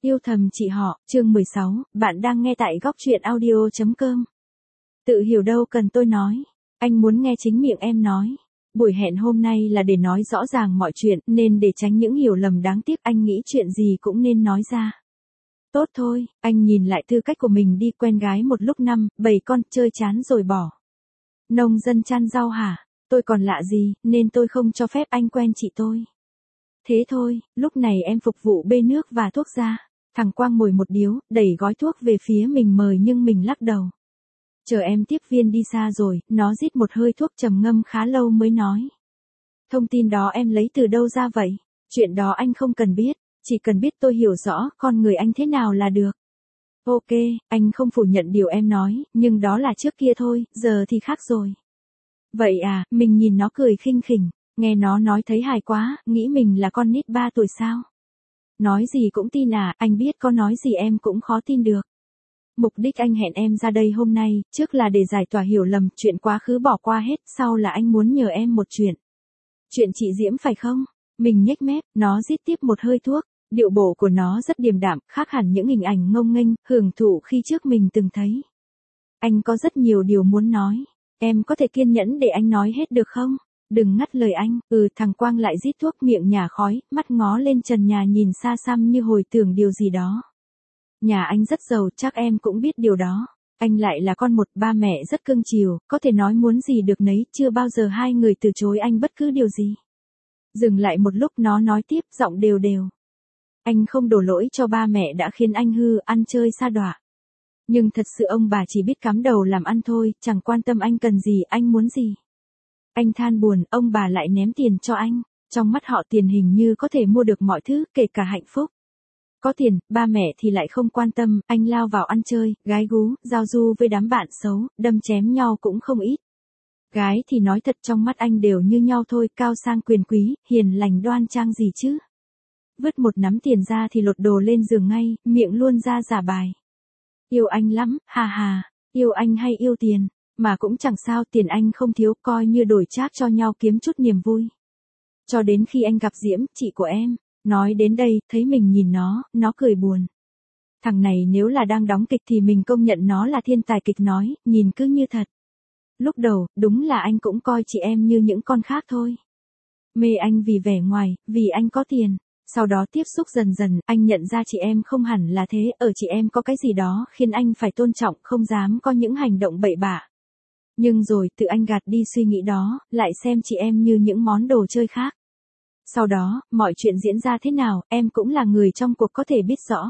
Yêu thầm chị họ, chương 16, bạn đang nghe tại góc truyện audio.com. Tự hiểu đâu cần tôi nói, anh muốn nghe chính miệng em nói. Buổi hẹn hôm nay là để nói rõ ràng mọi chuyện, nên để tránh những hiểu lầm đáng tiếc anh nghĩ chuyện gì cũng nên nói ra. Tốt thôi, anh nhìn lại tư cách của mình đi quen gái một lúc 7 con, chơi chán rồi bỏ. Nông dân chăn rau hả? Tôi còn lạ gì, nên tôi không cho phép anh quen chị tôi. Thế thôi, lúc này em phục vụ bê nước và thuốc ra. Thằng Quang mồi một điếu, đẩy gói thuốc về phía mình mời nhưng mình lắc đầu. Chờ em tiếp viên đi xa rồi, nó rít một hơi thuốc trầm ngâm khá lâu mới nói. Thông tin đó em lấy từ đâu ra vậy? Chuyện đó anh không cần biết, chỉ cần biết tôi hiểu rõ con người anh thế nào là được. Ok, anh không phủ nhận điều em nói, nhưng đó là trước kia thôi, giờ thì khác rồi. Vậy à, mình nhìn nó cười khinh khỉnh, nghe nó nói thấy hài quá, nghĩ mình là con nít 3 tuổi sao? Nói gì cũng tin à, anh biết có nói gì em cũng khó tin được. Mục đích anh hẹn em ra đây hôm nay, trước là để giải tỏa hiểu lầm, chuyện quá khứ bỏ qua hết, sau là anh muốn nhờ em một chuyện. Chuyện chị Diễm phải không? Mình nhếch mép, nó rít tiếp một hơi thuốc, điệu bộ của nó rất điềm đạm, khác hẳn những hình ảnh ngông nghênh, hưởng thụ khi trước mình từng thấy. Anh có rất nhiều điều muốn nói, em có thể kiên nhẫn để anh nói hết được không? Đừng ngắt lời anh, thằng Quang lại rít thuốc miệng nhả khói, mắt ngó lên trần nhà nhìn xa xăm như hồi tưởng điều gì đó. Nhà anh rất giàu, chắc em cũng biết điều đó. Anh lại là con một, ba mẹ rất cưng chiều, có thể nói muốn gì được nấy, chưa bao giờ hai người từ chối anh bất cứ điều gì. Dừng lại một lúc nó nói tiếp, giọng đều đều. Anh không đổ lỗi cho ba mẹ đã khiến anh hư, ăn chơi sa đọa. Nhưng thật sự ông bà chỉ biết cắm đầu làm ăn thôi, chẳng quan tâm anh cần gì, anh muốn gì. Anh than buồn, ông bà lại ném tiền cho anh. Trong mắt họ tiền hình như có thể mua được mọi thứ, kể cả hạnh phúc. Có tiền, ba mẹ thì lại không quan tâm, anh lao vào ăn chơi, gái gú, giao du với đám bạn xấu, đâm chém nhau cũng không ít. Gái thì nói thật trong mắt anh đều như nhau thôi, cao sang quyền quý, hiền lành đoan trang gì chứ. Vứt một nắm tiền ra thì lột đồ lên giường ngay, miệng luôn ra giả bài. Yêu anh lắm, hà hà, yêu anh hay yêu tiền, mà cũng chẳng sao, tiền anh không thiếu, coi như đổi trác cho nhau kiếm chút niềm vui. Cho đến khi anh gặp Diễm, chị của em. Nói đến đây, thấy mình nhìn nó cười buồn. Thằng này nếu là đang đóng kịch thì mình công nhận nó là thiên tài kịch nói, nhìn cứ như thật. Lúc đầu, đúng là anh cũng coi chị em như những con khác thôi. Mê anh vì vẻ ngoài, vì anh có tiền. Sau đó tiếp xúc dần dần, anh nhận ra chị em không hẳn là thế, ở chị em có cái gì đó khiến anh phải tôn trọng, không dám có những hành động bậy bạ. Nhưng rồi tự anh gạt đi suy nghĩ đó, lại xem chị em như những món đồ chơi khác. Sau đó, mọi chuyện diễn ra thế nào, em cũng là người trong cuộc có thể biết rõ.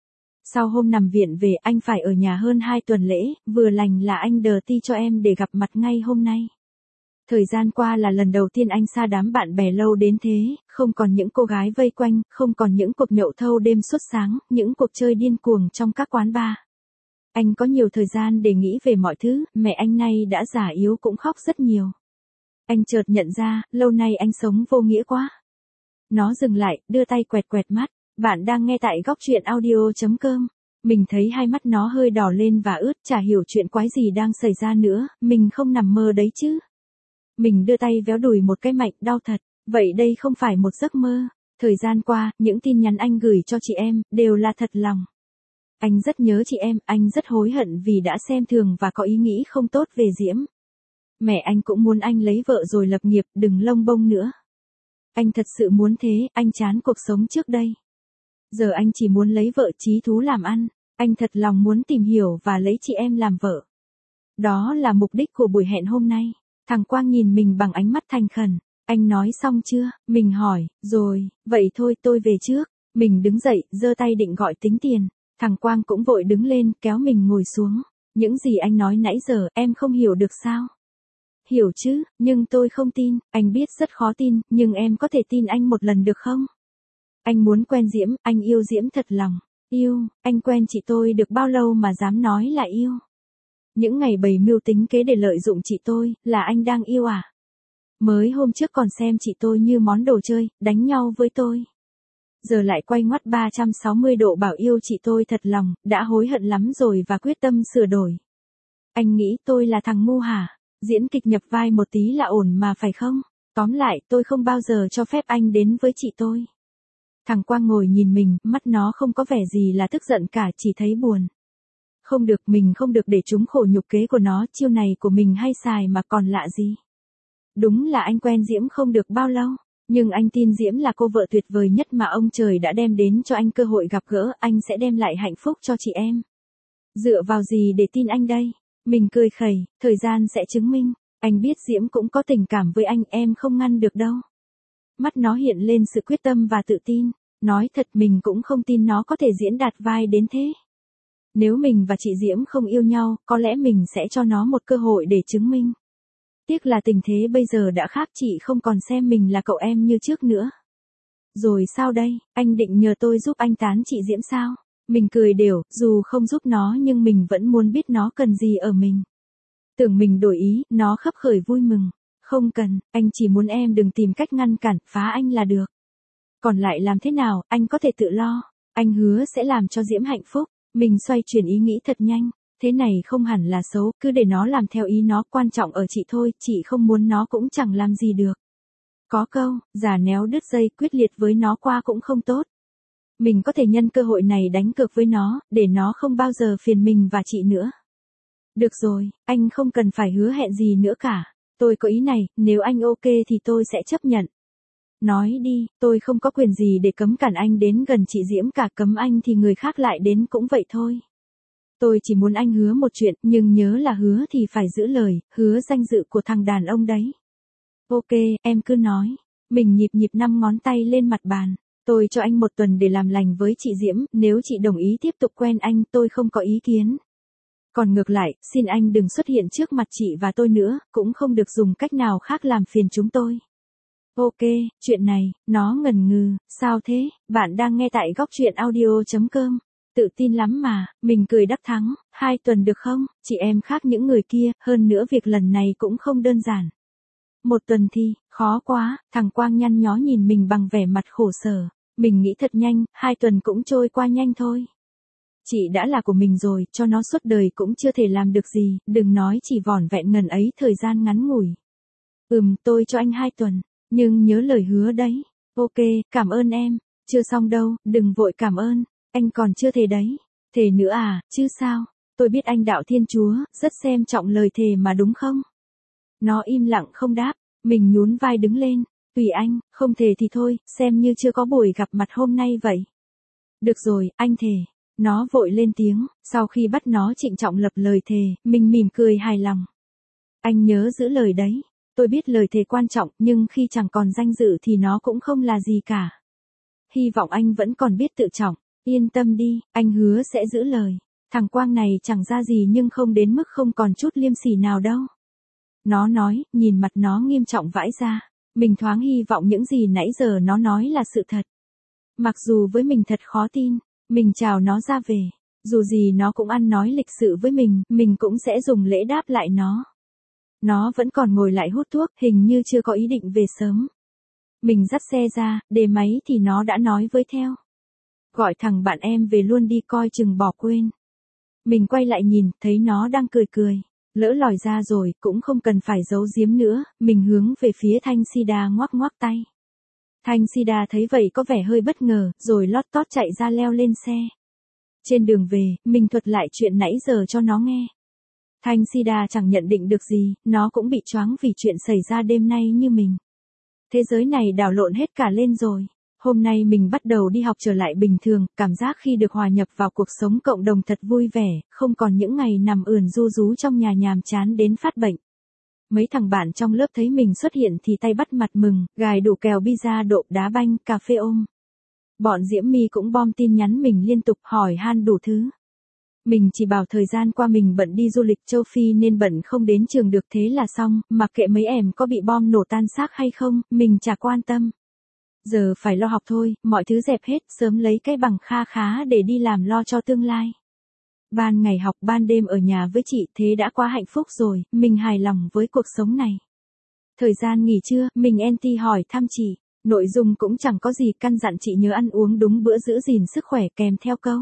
Sau hôm nằm viện về, anh phải ở nhà hơn 2 tuần lễ, vừa lành là anh đờ ti cho em để gặp mặt ngay hôm nay. Thời gian qua là lần đầu tiên anh xa đám bạn bè lâu đến thế, không còn những cô gái vây quanh, không còn những cuộc nhậu thâu đêm suốt sáng, những cuộc chơi điên cuồng trong các quán bar. Anh có nhiều thời gian để nghĩ về mọi thứ, mẹ anh nay đã già yếu cũng khóc rất nhiều. Anh chợt nhận ra, lâu nay anh sống vô nghĩa quá. Nó dừng lại, đưa tay quẹt quẹt mắt. Bạn đang nghe tại góc truyện audio.com. Mình thấy hai mắt nó hơi đỏ lên và ướt, chả hiểu chuyện quái gì đang xảy ra nữa, mình không nằm mơ đấy chứ. Mình đưa tay véo đùi một cái mạnh, đau thật. Vậy đây không phải một giấc mơ. Thời gian qua, những tin nhắn anh gửi cho chị em, đều là thật lòng. Anh rất nhớ chị em, anh rất hối hận vì đã xem thường và có ý nghĩ không tốt về Diễm. Mẹ anh cũng muốn anh lấy vợ rồi lập nghiệp, đừng lông bông nữa. Anh thật sự muốn thế, anh chán cuộc sống trước đây. Giờ anh chỉ muốn lấy vợ chí thú làm ăn, anh thật lòng muốn tìm hiểu và lấy chị em làm vợ. Đó là mục đích của buổi hẹn hôm nay. Thằng Quang nhìn mình bằng ánh mắt thành khẩn. Anh nói xong chưa? Mình hỏi, rồi, vậy thôi tôi về trước. Mình đứng dậy, giơ tay định gọi tính tiền. Thằng Quang cũng vội đứng lên, kéo mình ngồi xuống. Những gì anh nói nãy giờ, em không hiểu được sao? Hiểu chứ, nhưng tôi không tin, anh biết rất khó tin, nhưng em có thể tin anh một lần được không? Anh muốn quen Diễm, anh yêu Diễm thật lòng. Yêu, anh quen chị tôi được bao lâu mà dám nói là yêu? Những ngày bày mưu tính kế để lợi dụng chị tôi, là anh đang yêu à? Mới hôm trước còn xem chị tôi như món đồ chơi, đánh nhau với tôi. Giờ lại quay ngoắt 360 độ bảo yêu chị tôi thật lòng, đã hối hận lắm rồi và quyết tâm sửa đổi. Anh nghĩ tôi là thằng ngu hả? Diễn kịch nhập vai một tí là ổn mà phải không? Tóm lại, tôi không bao giờ cho phép anh đến với chị tôi. Thằng Quang ngồi nhìn mình, mắt nó không có vẻ gì là tức giận cả, chỉ thấy buồn. Không được, mình không được để chúng khổ nhục kế của nó, chiêu này của mình hay xài mà còn lạ gì. Đúng là anh quen Diễm không được bao lâu, nhưng anh tin Diễm là cô vợ tuyệt vời nhất mà ông trời đã đem đến cho anh cơ hội gặp gỡ, anh sẽ đem lại hạnh phúc cho chị em. Dựa vào gì để tin anh đây? Mình cười khẩy, thời gian sẽ chứng minh. Anh biết Diễm cũng có tình cảm với anh, em không ngăn được đâu. Mắt nó hiện lên sự quyết tâm và tự tin. Nói thật mình cũng không tin nó có thể diễn đạt vai đến thế. Nếu mình và chị Diễm không yêu nhau, có lẽ mình sẽ cho nó một cơ hội để chứng minh. Tiếc là tình thế bây giờ đã khác, chị không còn xem mình là cậu em như trước nữa. Rồi sao đây, anh định nhờ tôi giúp anh tán chị Diễm sao? Mình cười đều, dù không giúp nó nhưng mình vẫn muốn biết nó cần gì ở mình. Tưởng mình đổi ý, nó khấp khởi vui mừng. Không cần, anh chỉ muốn em đừng tìm cách ngăn cản, phá anh là được. Còn lại làm thế nào, anh có thể tự lo. Anh hứa sẽ làm cho Diễm hạnh phúc. Mình xoay chuyển ý nghĩ thật nhanh. Thế này không hẳn là xấu, cứ để nó làm theo ý nó, quan trọng ở chị thôi, chị không muốn nó cũng chẳng làm gì được. Có câu, già néo đứt dây, quyết liệt với nó qua cũng không tốt. Mình có thể nhân cơ hội này đánh cược với nó, để nó không bao giờ phiền mình và chị nữa. Được rồi, anh không cần phải hứa hẹn gì nữa cả. Tôi có ý này, nếu anh ok thì tôi sẽ chấp nhận. Nói đi, tôi không có quyền gì để cấm cản anh đến gần chị Diễm cả, cấm anh thì người khác lại đến cũng vậy thôi. Tôi chỉ muốn anh hứa một chuyện, nhưng nhớ là hứa thì phải giữ lời, hứa danh dự của thằng đàn ông đấy. Ok, em cứ nói. Mình nhịp 5 ngón tay lên mặt bàn. Tôi cho anh 1 tuần để làm lành với chị Diễm, nếu chị đồng ý tiếp tục quen anh tôi không có ý kiến. Còn ngược lại, xin anh đừng xuất hiện trước mặt chị và tôi nữa, cũng không được dùng cách nào khác làm phiền chúng tôi. Ok, chuyện này, nó ngần ngừ, sao thế, bạn đang nghe tại góc truyện audio.com. Tự tin lắm mà, mình cười đắc thắng, 2 tuần được không, chị em khác những người kia, hơn nữa việc lần này cũng không đơn giản. 1 tuần thì, khó quá, thằng Quang nhăn nhó nhìn mình bằng vẻ mặt khổ sở. Mình nghĩ thật nhanh, 2 tuần cũng trôi qua nhanh thôi. Chị đã là của mình rồi, cho nó suốt đời cũng chưa thể làm được gì, đừng nói chỉ vỏn vẹn ngần ấy thời gian ngắn ngủi. Tôi cho anh 2 tuần, nhưng nhớ lời hứa đấy. Ok, cảm ơn em, chưa xong đâu, đừng vội cảm ơn, anh còn chưa thề đấy. Thề nữa à, chứ sao, tôi biết anh đạo Thiên Chúa, rất xem trọng lời thề mà đúng không? Nó im lặng không đáp, mình nhún vai đứng lên, tùy anh, không thề thì thôi, xem như chưa có buổi gặp mặt hôm nay vậy. Được rồi, anh thề. Nó vội lên tiếng, sau khi bắt nó trịnh trọng lập lời thề, mình mỉm cười hài lòng. Anh nhớ giữ lời đấy. Tôi biết lời thề quan trọng, nhưng khi chẳng còn danh dự thì nó cũng không là gì cả. Hy vọng anh vẫn còn biết tự trọng. Yên tâm đi, anh hứa sẽ giữ lời. Thằng Quang này chẳng ra gì nhưng không đến mức không còn chút liêm sỉ nào đâu. Nó nói, nhìn mặt nó nghiêm trọng vãi ra. Mình thoáng hy vọng những gì nãy giờ nó nói là sự thật. Mặc dù với mình thật khó tin. Mình chào nó ra về. Dù gì nó cũng ăn nói lịch sự với mình cũng sẽ dùng lễ đáp lại nó. Nó vẫn còn ngồi lại hút thuốc, hình như chưa có ý định về sớm. Mình dắt xe ra, để máy thì nó đã nói với theo. Gọi thằng bạn em về luôn đi, coi chừng bỏ quên. Mình quay lại nhìn, thấy nó đang cười cười. Lỡ lòi ra rồi, cũng không cần phải giấu giếm nữa, mình hướng về phía Thanh Sida ngoắc ngoắc tay. Thanh Sida thấy vậy có vẻ hơi bất ngờ, rồi lót tót chạy ra leo lên xe. Trên đường về, mình thuật lại chuyện nãy giờ cho nó nghe. Thanh Sida chẳng nhận định được gì, nó cũng bị choáng vì chuyện xảy ra đêm nay như mình. Thế giới này đảo lộn hết cả lên rồi. Hôm nay mình bắt đầu đi học trở lại bình thường, cảm giác khi được hòa nhập vào cuộc sống cộng đồng thật vui vẻ, không còn những ngày nằm ườn ru rú trong nhà nhàm chán đến phát bệnh. Mấy thằng bạn trong lớp thấy mình xuất hiện thì tay bắt mặt mừng, gài đủ kèo pizza độ đá banh, cà phê ôm. Bọn Diễm My cũng bom tin nhắn mình liên tục hỏi han đủ thứ. Mình chỉ bảo thời gian qua mình bận đi du lịch châu Phi nên bận không đến trường được, thế là xong, mặc kệ mấy em có bị bom nổ tan xác hay không, mình chả quan tâm. Giờ phải lo học thôi, mọi thứ dẹp hết, sớm lấy cái bằng kha khá để đi làm lo cho tương lai. Ban ngày học, ban đêm ở nhà với chị, thế đã quá hạnh phúc rồi, mình hài lòng với cuộc sống này. Thời gian nghỉ trưa, mình anti hỏi thăm chị, nội dung cũng chẳng có gì, căn dặn chị nhớ ăn uống đúng bữa, giữ gìn sức khỏe, kèm theo câu.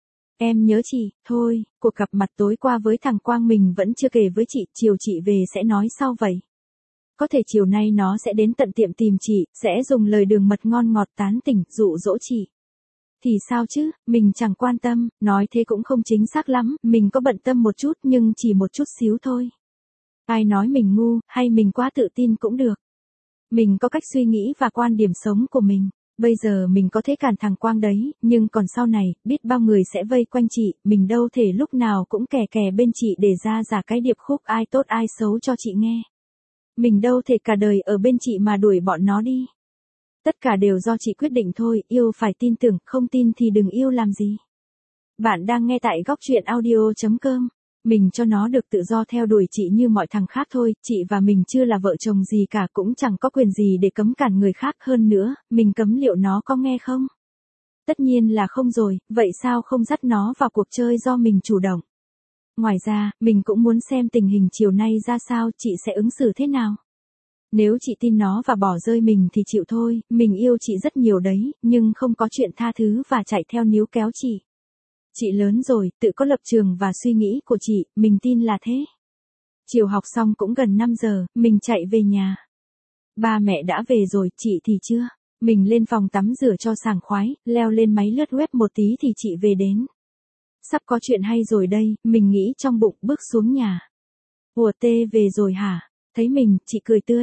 Em nhớ chị, thôi, cuộc gặp mặt tối qua với thằng Quang mình vẫn chưa kể với chị, chiều chị về sẽ nói sau vậy. có thể chiều nay nó sẽ đến tận tiệm tìm chị, sẽ dùng lời đường mật ngon ngọt tán tỉnh, dụ dỗ chị. Thì sao chứ, mình chẳng quan tâm, nói thế cũng không chính xác lắm, mình có bận tâm một chút nhưng chỉ một chút xíu thôi. Ai nói mình ngu, hay mình quá tự tin cũng được. Mình có cách suy nghĩ và quan điểm sống của mình. Bây giờ mình có thể cản thằng Quang đấy, nhưng còn sau này, biết bao người sẽ vây quanh chị, mình đâu thể lúc nào cũng kè kè bên chị để ra giả cái điệp khúc ai tốt ai xấu cho chị nghe. Mình đâu thể cả đời ở bên chị mà đuổi bọn nó đi. Tất cả đều do chị quyết định thôi, yêu phải tin tưởng, không tin thì đừng yêu làm gì. Bạn đang nghe tại góc truyện audio.com. Mình cho nó được tự do theo đuổi chị như mọi thằng khác thôi, chị và mình chưa là vợ chồng gì cả, cũng chẳng có quyền gì để cấm cản người khác. Hơn nữa, mình cấm liệu nó có nghe không? Tất nhiên là không rồi, vậy sao không dắt nó vào cuộc chơi do mình chủ động? Ngoài ra, mình cũng muốn xem tình hình chiều nay ra sao, chị sẽ ứng xử thế nào? Nếu chị tin nó và bỏ rơi mình thì chịu thôi, mình yêu chị rất nhiều đấy, nhưng không có chuyện tha thứ và chạy theo níu kéo chị. Chị lớn rồi, tự có lập trường và suy nghĩ của chị, mình tin là thế. Chiều học xong cũng gần 5 giờ, mình chạy về nhà. Ba mẹ đã về rồi, chị thì chưa. Mình lên phòng tắm rửa cho sảng khoái, leo lên máy lướt web một tí thì chị về đến. Sắp có chuyện hay rồi đây, mình nghĩ trong bụng, bước xuống nhà. Ủa tê về rồi hả? Thấy mình, chị cười tươi.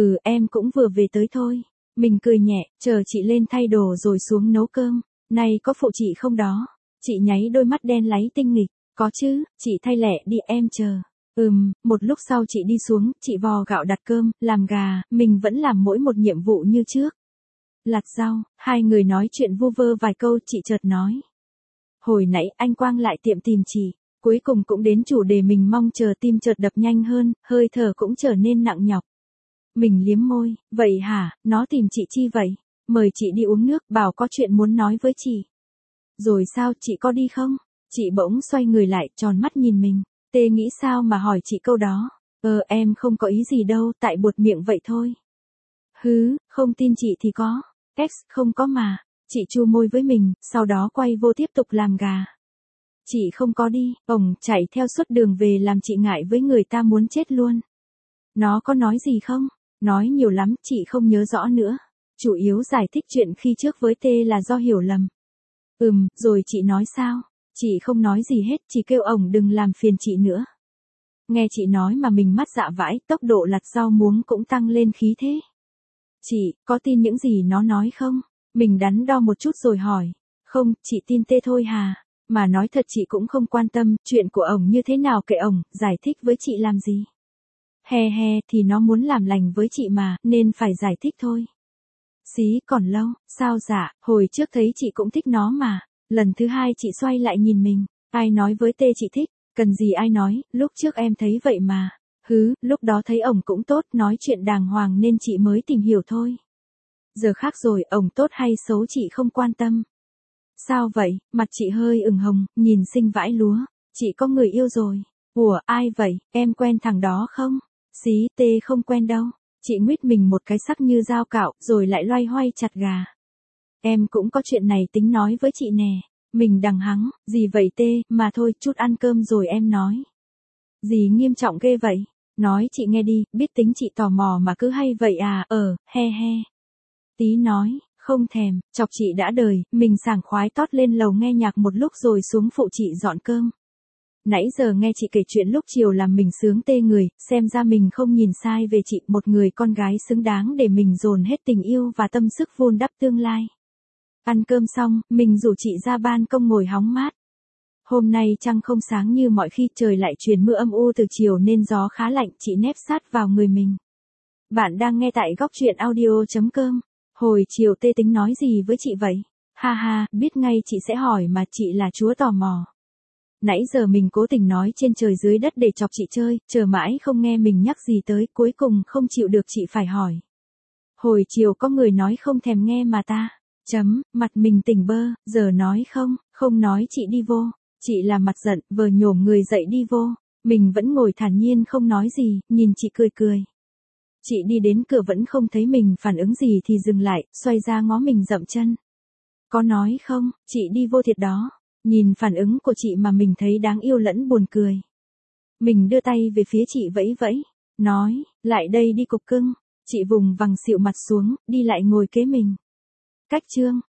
Em cũng vừa về tới thôi. Mình cười nhẹ, chờ chị lên thay đồ rồi xuống nấu cơm. Này có phụ chị không đó? Chị nháy đôi mắt đen láy tinh nghịch. Có chứ, chị thay lẹ đi em chờ. Một lúc sau chị đi xuống, chị vò gạo đặt cơm, làm gà, mình vẫn làm mỗi một nhiệm vụ như trước. Lặt rau, hai người nói chuyện vu vơ vài câu, chị chợt nói. Hồi nãy anh Quang lại tiệm tìm chị, cuối cùng cũng đến chủ đề mình mong chờ, tim chợt đập nhanh hơn, hơi thở cũng trở nên nặng nhọc. Mình liếm môi, vậy hả, nó tìm chị chi vậy? Mời chị đi uống nước, bảo có chuyện muốn nói với chị. Rồi sao, chị có đi không? Chị bỗng xoay người lại, tròn mắt nhìn mình. Tê nghĩ sao mà hỏi chị câu đó? Em không có ý gì đâu, tại buột miệng vậy thôi. Không tin chị thì có. Không có mà. Chị chu môi với mình, sau đó quay vô tiếp tục làm gà. Chị không có đi, ổng chạy theo suốt đường về làm chị ngại với người ta muốn chết luôn. Nó có nói gì không? Nói nhiều lắm, chị không nhớ rõ nữa. Chủ yếu giải thích chuyện khi trước với Tê là do hiểu lầm. Rồi chị nói sao? Chị không nói gì hết, chỉ kêu ổng đừng làm phiền chị nữa. Nghe chị nói mà mình mắt dạ vãi, tốc độ lặt rau muống cũng tăng lên khí thế. Chị, có tin những gì nó nói không? Mình đắn đo một chút rồi hỏi. Không, chị tin Tê thôi hà. Mà nói thật chị cũng không quan tâm, chuyện của ổng như thế nào kệ ổng, giải thích với chị làm gì. Thì nó muốn làm lành với chị mà, nên phải giải thích thôi. Xí, còn lâu, sao dạ, hồi trước thấy chị cũng thích nó mà. Lần thứ hai chị xoay lại nhìn mình, ai nói với Tê chị thích, cần gì ai nói, lúc trước em thấy vậy mà. Lúc đó thấy ổng cũng tốt, nói chuyện đàng hoàng nên chị mới tìm hiểu thôi. Giờ khác rồi, ổng tốt hay xấu chị không quan tâm. Sao vậy, mặt chị hơi ửng hồng, nhìn xinh vãi lúa, chị có người yêu rồi. Ủa, ai vậy, em quen thằng đó không? Xí, Tê không quen đâu. Chị nguyết mình một cái sắc như dao cạo, rồi lại loay hoay chặt gà. Em cũng có chuyện này tính nói với chị nè. Mình đằng hắng, gì vậy Tê, mà thôi, chút ăn cơm rồi em nói. Gì nghiêm trọng ghê vậy? Nói chị nghe đi, biết tính chị tò mò mà cứ hay vậy à, he. Tí nói, không thèm, chọc chị đã đời, mình sảng khoái tót lên lầu nghe nhạc một lúc rồi xuống phụ chị dọn cơm. Nãy giờ nghe chị kể chuyện lúc chiều làm mình sướng tê người, xem ra mình không nhìn sai về chị, một người con gái xứng đáng để mình dồn hết tình yêu và tâm sức vun đắp tương lai. Ăn cơm xong, mình rủ chị ra ban công ngồi hóng mát. Hôm nay trăng không sáng như mọi khi, trời lại chuyển mưa âm u từ chiều nên gió khá lạnh, chị nép sát vào người mình. Bạn đang nghe tại góc truyện audio.com. Hồi chiều Tê tính nói gì với chị vậy? Ha, biết ngay chị sẽ hỏi mà, chị là chúa tò mò. Nãy giờ mình cố tình nói trên trời dưới đất để chọc chị chơi, chờ mãi không nghe mình nhắc gì tới, cuối cùng không chịu được chị phải hỏi. Hồi chiều có người nói không thèm nghe mà ta. Mặt mình tỉnh bơ, giờ nói không nói chị đi vô. Chị là mặt giận, vờ nhổm người dậy đi vô. Mình vẫn ngồi thản nhiên không nói gì, nhìn chị cười. Chị đi đến cửa vẫn không thấy mình phản ứng gì thì dừng lại, xoay ra ngó mình dậm chân. Có nói không, chị đi vô thiệt đó. Nhìn phản ứng của chị mà mình thấy đáng yêu lẫn buồn cười. Mình đưa tay về phía chị vẫy vẫy, nói, Lại đây đi cục cưng. Chị vùng vằng xịu mặt xuống, đi lại ngồi kế mình. Cách Trương,